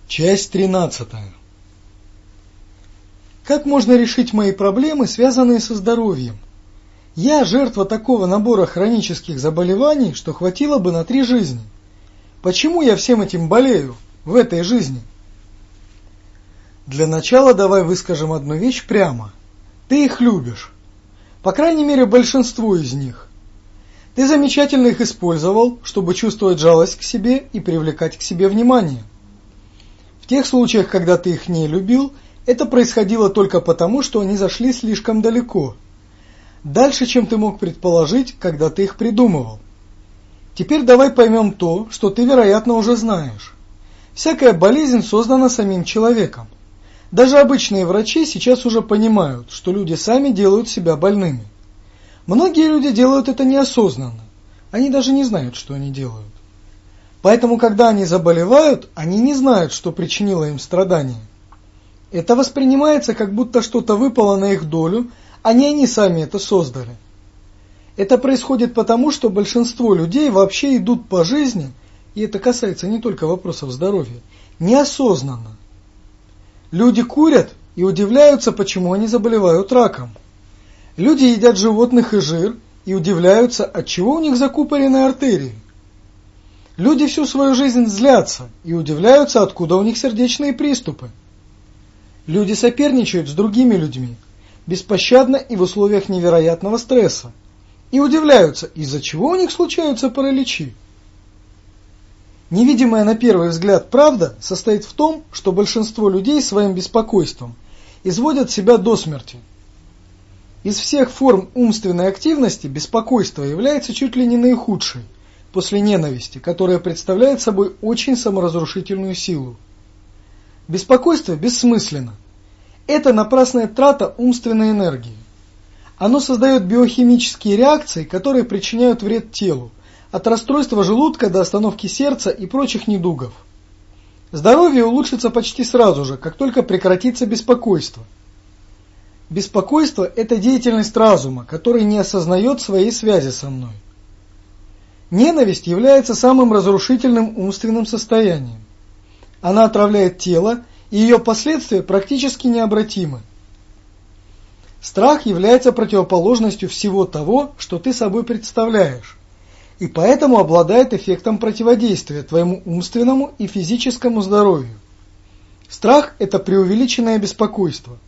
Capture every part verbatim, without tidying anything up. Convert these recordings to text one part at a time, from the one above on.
Часть тринадцатая. Как можно решить мои проблемы, связанные со здоровьем? Я жертва такого набора хронических заболеваний, что хватило бы на три жизни. Почему я всем этим болею в этой жизни? Для начала давай выскажем одну вещь прямо. Ты их любишь. По крайней мере, большинство из них. Ты замечательно их использовал, чтобы чувствовать жалость к себе и привлекать к себе внимание. В тех случаях, когда ты их не любил, это происходило только потому, что они зашли слишком далеко. Дальше, чем ты мог предположить, когда ты их придумывал. Теперь давай поймем то, что ты, вероятно, уже знаешь. Всякая болезнь создана самим человеком. Даже обычные врачи сейчас уже понимают, что люди сами делают себя больными. Многие люди делают это неосознанно. Они даже не знают, что они делают. Поэтому, когда они заболевают, они не знают, что причинило им страдания. Это воспринимается, как будто что-то выпало на их долю, а не они сами это создали. Это происходит потому, что большинство людей вообще идут по жизни, и это касается не только вопросов здоровья, неосознанно. Люди курят и удивляются, почему они заболевают раком. Люди едят животных и жир и удивляются, отчего у них закупорены артерии. Люди всю свою жизнь злятся и удивляются, откуда у них сердечные приступы. Люди соперничают с другими людьми, беспощадно и в условиях невероятного стресса, и удивляются, из-за чего у них случаются параличи. Невидимая на первый взгляд правда состоит в том, что большинство людей своим беспокойством изводят себя до смерти. Из всех форм умственной активности беспокойство является чуть ли не наихудшей, после ненависти, которая представляет собой очень саморазрушительную силу. Беспокойство бессмысленно. Это напрасная трата умственной энергии. Оно создает биохимические реакции, которые причиняют вред телу, от расстройства желудка до остановки сердца и прочих недугов. Здоровье улучшится почти сразу же, как только прекратится беспокойство. Беспокойство – это деятельность разума, который не осознает своей связи со мной. Ненависть является самым разрушительным умственным состоянием. Она отравляет тело, и ее последствия практически необратимы. Страх является противоположностью всего того, что ты собой представляешь, и поэтому обладает эффектом противодействия твоему умственному и физическому здоровью. Страх – это преувеличенное беспокойство.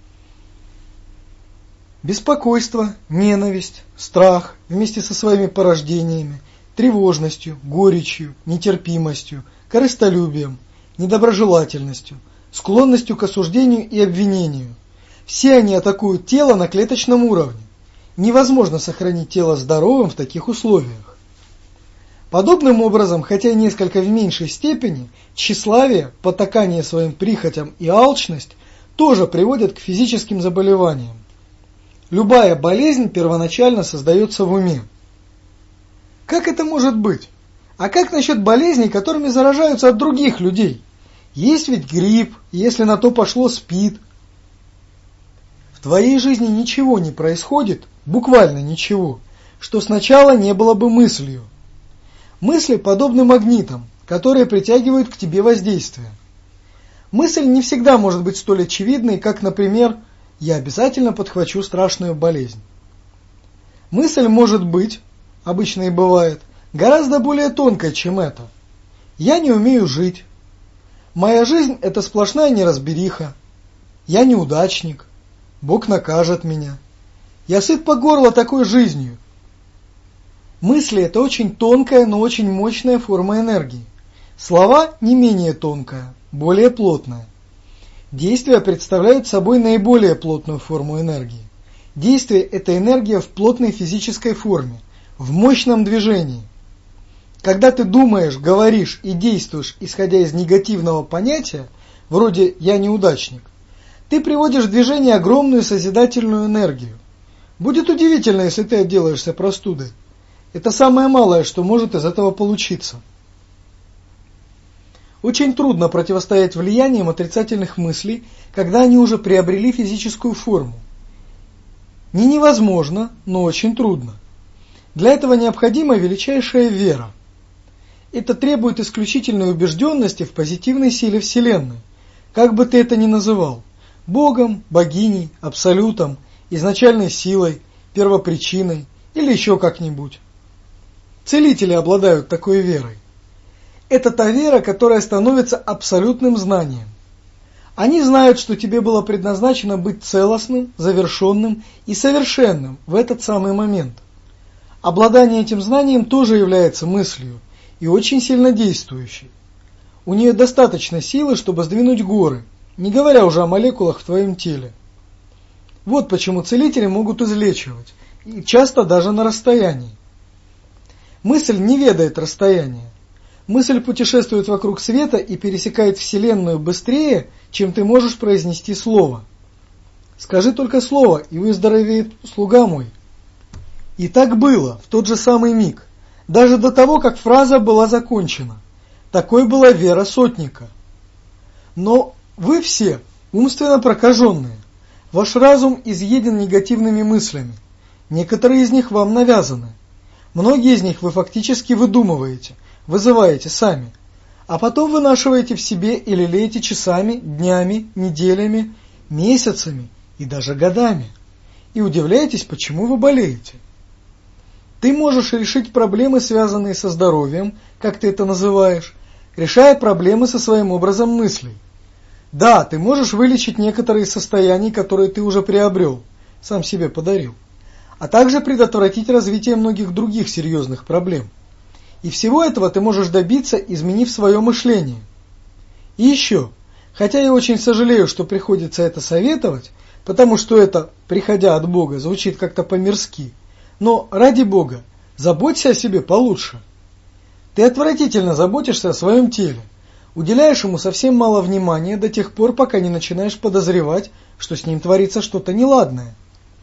Беспокойство, ненависть, страх вместе со своими порождениями, тревожностью, горечью, нетерпимостью, корыстолюбием, недоброжелательностью, склонностью к осуждению и обвинению. Все они атакуют тело на клеточном уровне. Невозможно сохранить тело здоровым в таких условиях. Подобным образом, хотя и несколько в меньшей степени, тщеславие, потакание своим прихотям и алчность тоже приводят к физическим заболеваниям. Любая болезнь первоначально создается в уме. Как это может быть? А как насчет болезней, которыми заражаются от других людей? Есть ведь грипп, если на то пошло СПИД. В твоей жизни ничего не происходит, буквально ничего, что сначала не было бы мыслью. Мысли подобны магнитам, которые притягивают к тебе воздействие. Мысль не всегда может быть столь очевидной, как, например, «я обязательно подхвачу страшную болезнь». Мысль может быть, обычно и бывает, гораздо более тонкой, чем это. «Я не умею жить». «Моя жизнь – это сплошная неразбериха». «Я неудачник». «Бог накажет меня». «Я сыт по горло такой жизнью». Мысли – это очень тонкая, но очень мощная форма энергии. Слова – не менее тонкая, более плотная. Действия представляют собой наиболее плотную форму энергии. Действие – это энергия в плотной физической форме, в мощном движении. Когда ты думаешь, говоришь и действуешь, исходя из негативного понятия, вроде «я неудачник», ты приводишь в движение огромную созидательную энергию. Будет удивительно, если ты отделаешься простудой. Это самое малое, что может из этого получиться. Очень трудно противостоять влияниям отрицательных мыслей, когда они уже приобрели физическую форму. Не невозможно, но очень трудно. Для этого необходима величайшая вера. Это требует исключительной убежденности в позитивной силе Вселенной, как бы ты это ни называл, Богом, богиней, абсолютом, изначальной силой, первопричиной или еще как-нибудь. Целители обладают такой верой. Это та вера, которая становится абсолютным знанием. Они знают, что тебе было предназначено быть целостным, завершенным и совершенным в этот самый момент. Обладание этим знанием тоже является мыслью и очень сильно действующей. У нее достаточно силы, чтобы сдвинуть горы, не говоря уже о молекулах в твоем теле. Вот почему целители могут излечивать, и часто даже на расстоянии. Мысль не ведает расстояния. Мысль путешествует вокруг света и пересекает Вселенную быстрее, чем ты можешь произнести слово. Скажи только слово, и выздоровеет слуга мой. И так было в тот же самый миг, даже до того, как фраза была закончена. Такой была вера сотника. Но вы все умственно прокаженные. Ваш разум изъеден негативными мыслями. Некоторые из них вам навязаны. Многие из них вы фактически выдумываете, вызываете сами. А потом вынашиваете в себе и лелеете часами, днями, неделями, месяцами и даже годами. И удивляетесь, почему вы болеете. Ты можешь решить проблемы, связанные со здоровьем, как ты это называешь, решая проблемы со своим образом мыслей. Да, ты можешь вылечить некоторые состояния, которые ты уже приобрел, сам себе подарил, а также предотвратить развитие многих других серьезных проблем. И всего этого ты можешь добиться, изменив свое мышление. И еще, хотя я очень сожалею, что приходится это советовать, потому что это, приходя от Бога, звучит как-то по-мирски, но ради Бога, заботься о себе получше. Ты отвратительно заботишься о своем теле, уделяешь ему совсем мало внимания до тех пор, пока не начинаешь подозревать, что с ним творится что-то неладное.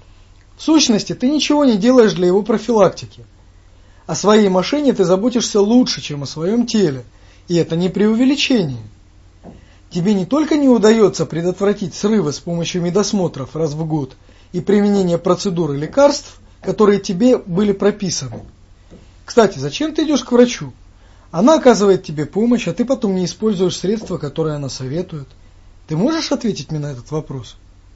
В сущности, ты ничего не делаешь для его профилактики. О своей машине ты заботишься лучше, чем о своем теле, и это не преувеличение. Тебе не только не удается предотвратить срывы с помощью медосмотров раз в год и применения процедур и лекарств, которые тебе были прописаны. Кстати, зачем ты идешь к врачу? Она оказывает тебе помощь, а ты потом не используешь средства, которые она советует. Ты можешь ответить мне на этот вопрос?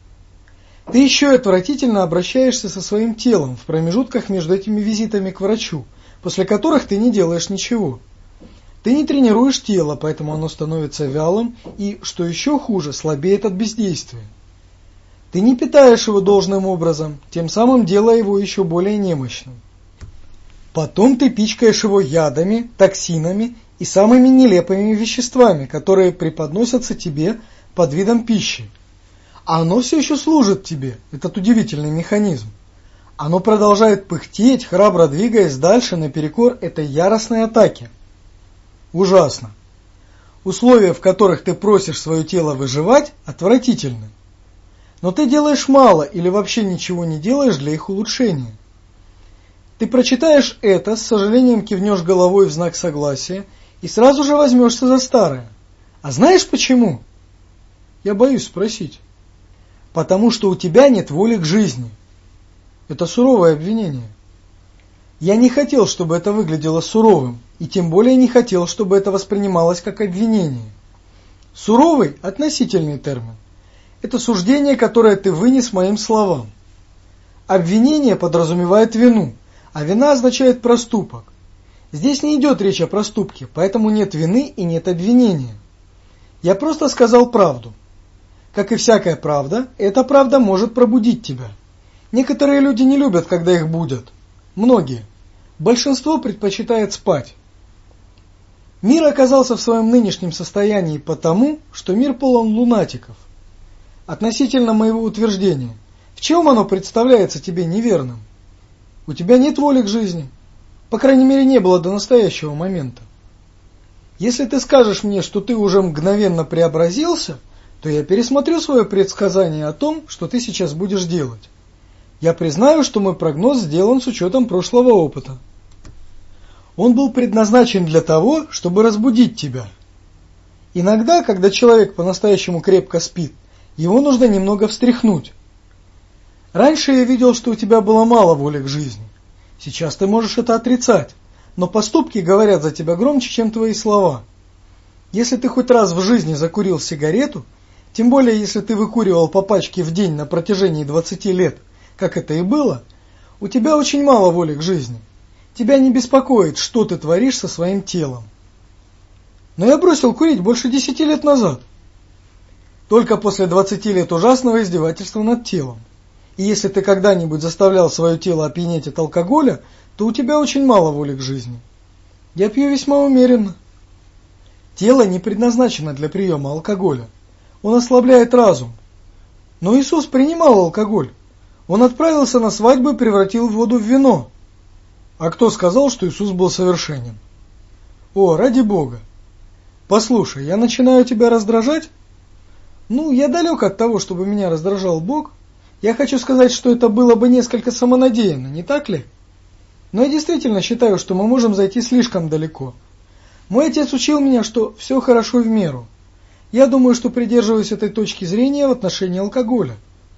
Ты еще и отвратительно обращаешься со своим телом в промежутках между этими визитами к врачу, после которых ты не делаешь ничего. Ты не тренируешь тело, поэтому оно становится вялым и, что еще хуже, слабеет от бездействия. Ты не питаешь его должным образом, тем самым делая его еще более немощным. Потом ты пичкаешь его ядами, токсинами и самыми нелепыми веществами, которые преподносятся тебе под видом пищи. А оно все еще служит тебе, этот удивительный механизм. Оно продолжает пыхтеть, храбро двигаясь дальше наперекор этой яростной атаке. Ужасно. Условия, в которых ты просишь свое тело выживать, отвратительны. Но ты делаешь мало или вообще ничего не делаешь для их улучшения. Ты прочитаешь это, с сожалением кивнешь головой в знак согласия и сразу же возьмешься за старое. А знаешь почему? Я боюсь спросить. Потому что у тебя нет воли к жизни. Это суровое обвинение. Я не хотел, чтобы это выглядело суровым, и тем более не хотел, чтобы это воспринималось как обвинение. Суровый – относительный термин. Это суждение, которое ты вынес моим словам. Обвинение подразумевает вину, а вина означает проступок. Здесь не идет речь о проступке, поэтому нет вины и нет обвинения. Я просто сказал правду. Как и всякая правда, эта правда может пробудить тебя. Некоторые люди не любят, когда их будят. Многие. Большинство предпочитает спать. Мир оказался в своем нынешнем состоянии потому, что мир полон лунатиков. Относительно моего утверждения, в чем оно представляется тебе неверным? У тебя нет воли к жизни. По крайней мере, не было до настоящего момента. Если ты скажешь мне, что ты уже мгновенно преобразился, то я пересмотрю свое предсказание о том, что ты сейчас будешь делать. Я признаю, что мой прогноз сделан с учетом прошлого опыта. Он был предназначен для того, чтобы разбудить тебя. Иногда, когда человек по-настоящему крепко спит, его нужно немного встряхнуть. Раньше я видел, что у тебя было мало воли к жизни. Сейчас ты можешь это отрицать. но поступки говорят за тебя громче, чем твои слова. Если ты хоть раз в жизни закурил сигарету, тем более если ты выкуривал по пачке в день на протяжении двадцати лет, как это и было, у тебя очень мало воли к жизни. Тебя не беспокоит, что ты творишь со своим телом. Но я бросил курить больше десяти лет назад. Только после двадцати лет ужасного издевательства над телом. И если ты когда-нибудь заставлял свое тело опьянеть от алкоголя, то у тебя очень мало воли к жизни. Я пью весьма умеренно. Тело не предназначено для приема алкоголя. Он ослабляет разум. Но Иисус принимал алкоголь. Он отправился на свадьбу и превратил воду в вино. А кто сказал, что Иисус был совершенен? О, ради Бога! Послушай, я начинаю тебя раздражать? Ну, я далек от того, чтобы меня раздражал Бог. Я хочу сказать, что это было бы несколько самонадеянно, не так ли? Но я действительно считаю, что мы можем зайти слишком далеко. Мой отец учил меня, что все хорошо в меру. Я думаю, что придерживаюсь этой точки зрения в отношении алкоголя.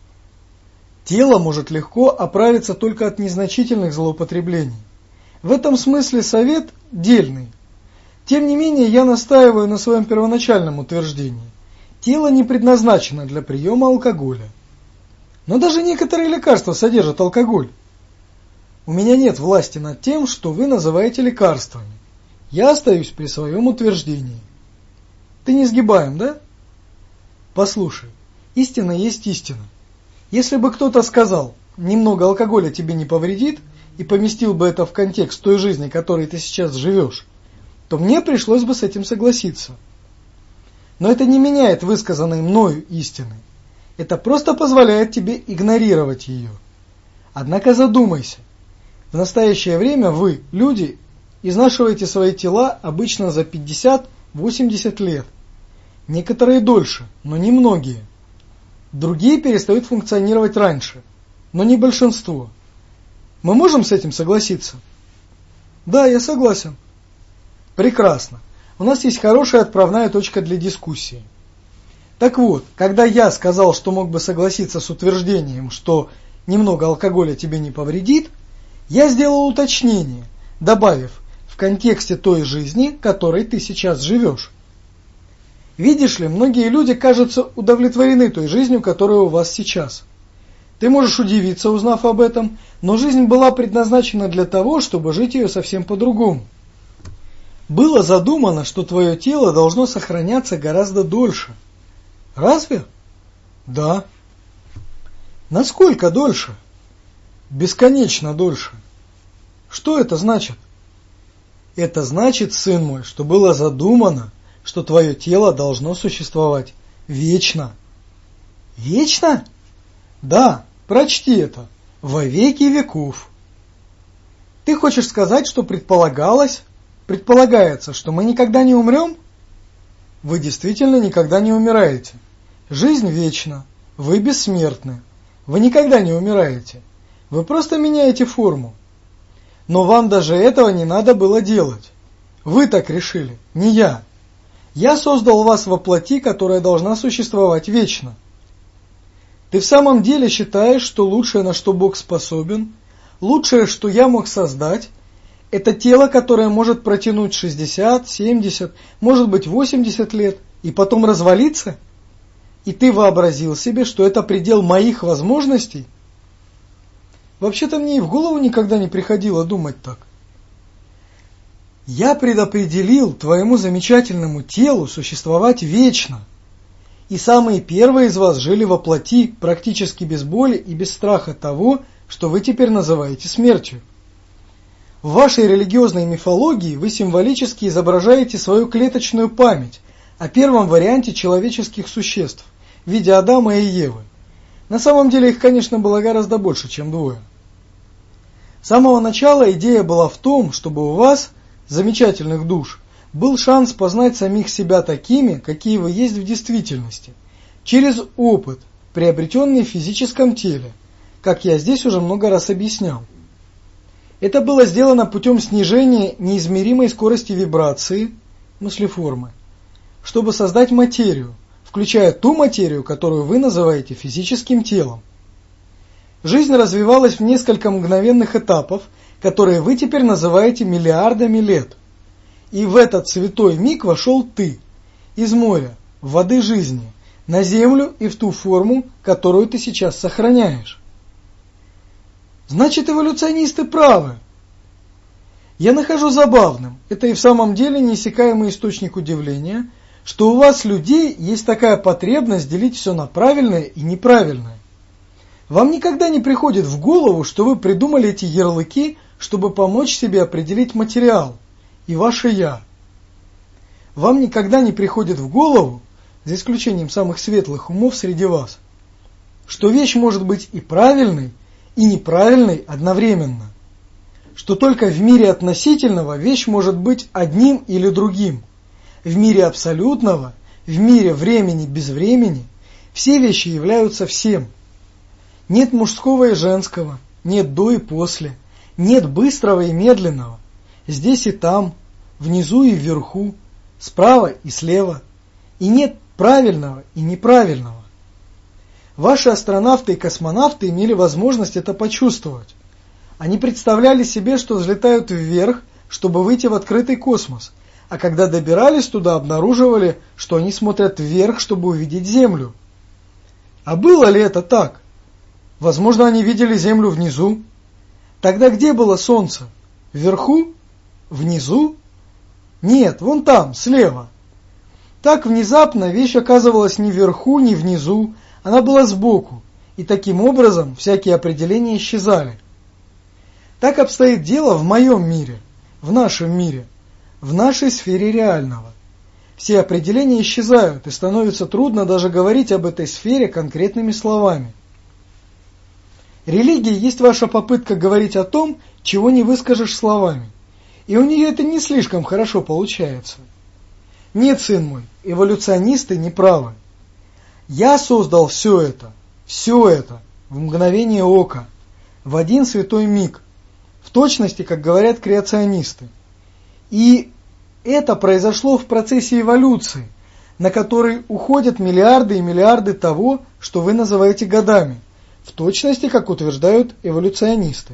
Тело может легко оправиться только от незначительных злоупотреблений. В этом смысле совет дельный. Тем не менее, я настаиваю на своем первоначальном утверждении. Тело не предназначено для приема алкоголя. Но даже некоторые лекарства содержат алкоголь. У меня нет власти над тем, что вы называете лекарствами. Я остаюсь при своем утверждении. Ты не сгибаем, да? Послушай, истина есть истина. Если бы кто-то сказал, немного алкоголя тебе не повредит, и поместил бы это в контекст той жизни, которой ты сейчас живешь, то мне пришлось бы с этим согласиться. Но это не меняет высказанной мною истины. Это просто позволяет тебе игнорировать ее. Однако задумайся. В настоящее время вы, люди, изнашиваете свои тела обычно за пятьдесят-восемьдесят лет. Некоторые дольше, но не многие. Другие перестают функционировать раньше, но не большинство. Мы можем с этим согласиться? Да, я согласен. Прекрасно. У нас есть хорошая отправная точка для дискуссии. Так вот, когда я сказал, что мог бы согласиться с утверждением, что немного алкоголя тебе не повредит, я сделал уточнение, добавив в контексте той жизни, которой ты сейчас живешь. Видишь ли, многие люди, кажется, удовлетворены той жизнью, которая у вас сейчас. Ты можешь удивиться, узнав об этом, но жизнь была предназначена для того, чтобы жить ее совсем по-другому. Было задумано, что твое тело должно сохраняться гораздо дольше. Разве? Да. Насколько дольше? Бесконечно дольше. Что это значит? Это значит, сын мой, что было задумано, что твое тело должно существовать вечно. Вечно? Да, прочти это. Во веки веков. Ты хочешь сказать, что предполагалось, предполагается, что мы никогда не умрем? Вы действительно никогда не умираете. Жизнь вечна. Вы бессмертны. Вы никогда не умираете. Вы просто меняете форму. Но вам даже этого не надо было делать. Вы так решили, не я. Я создал вас во плоти, которая должна существовать вечно. Ты в самом деле считаешь, что лучшее, на что Бог способен, лучшее, что я мог создать, это тело, которое может протянуть шестьдесят, семьдесят, может быть восемьдесят лет, и потом развалиться? И ты вообразил себе, что это предел моих возможностей? Вообще-то мне и в голову никогда не приходило думать так. Я предопределил твоему замечательному телу существовать вечно. И самые первые из вас жили во плоти практически без боли и без страха того, что вы теперь называете смертью. В вашей религиозной мифологии вы символически изображаете свою клеточную память о первом варианте человеческих существ в виде Адама и Евы. На самом деле их, конечно, было гораздо больше, чем двое. С самого начала идея была в том, чтобы у вас, замечательных душ, был шанс познать самих себя такими, какие вы есть в действительности, через опыт, приобретенный в физическом теле, как я здесь уже много раз объяснял. Это было сделано путем снижения неизмеримой скорости вибрации, мыслеформы, чтобы создать материю, включая ту материю, которую вы называете физическим телом. Жизнь развивалась в несколько мгновенных этапов, которые вы теперь называете миллиардами лет. И в этот святой миг вошел ты из моря, воды жизни, на землю и в ту форму, которую ты сейчас сохраняешь. Значит, эволюционисты правы. Я нахожу забавным, это и в самом деле неиссякаемый источник удивления, что у вас, людей, есть такая потребность делить все на правильное и неправильное. Вам никогда не приходит в голову, что вы придумали эти ярлыки, чтобы помочь себе определить материал и ваше «я». Вам никогда не приходит в голову, за исключением самых светлых умов среди вас, что вещь может быть и правильной, и неправильной одновременно, что только в мире относительного вещь может быть одним или другим. В мире абсолютного, в мире времени без времени, все вещи являются всем. Нет мужского и женского, нет до и после, нет быстрого и медленного, здесь и там, внизу и вверху, справа и слева, и нет правильного и неправильного. Ваши астронавты и космонавты имели возможность это почувствовать. Они представляли себе, что взлетают вверх, чтобы выйти в открытый космос, а когда добирались туда, обнаруживали, что они смотрят вверх, чтобы увидеть Землю. А было ли это так? Возможно, они видели Землю внизу. Тогда где было Солнце? Вверху? Внизу? Нет, вон там, слева. Так внезапно вещь оказывалась ни вверху, ни внизу, она была сбоку, и таким образом всякие определения исчезали. Так обстоит дело в моем мире, в нашем мире, в нашей сфере реального. Все определения исчезают, и становится трудно даже говорить об этой сфере конкретными словами. Религия есть ваша попытка говорить о том, чего не выскажешь словами, и у нее это не слишком хорошо получается. Нет, сын мой, эволюционисты не правы. Я создал все это, все это, в мгновение ока, в один святой миг, в точности, как говорят креационисты. И это произошло в процессе эволюции, на который уходят миллиарды и миллиарды того, что вы называете годами, в точности, как утверждают эволюционисты.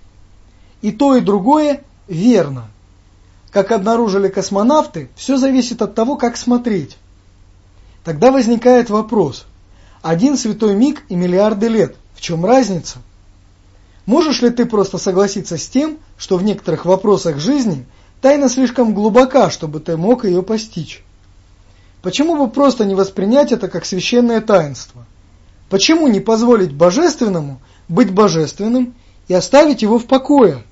И то, и другое верно. Как обнаружили космонавты, все зависит от того, как смотреть. Тогда возникает вопрос: один святой миг и миллиарды лет, в чем разница? Можешь ли ты просто согласиться с тем, что в некоторых вопросах жизни тайна слишком глубока, чтобы ты мог ее постичь? Почему бы просто не воспринять это как священное таинство? Почему не позволить божественному быть божественным и оставить его в покое?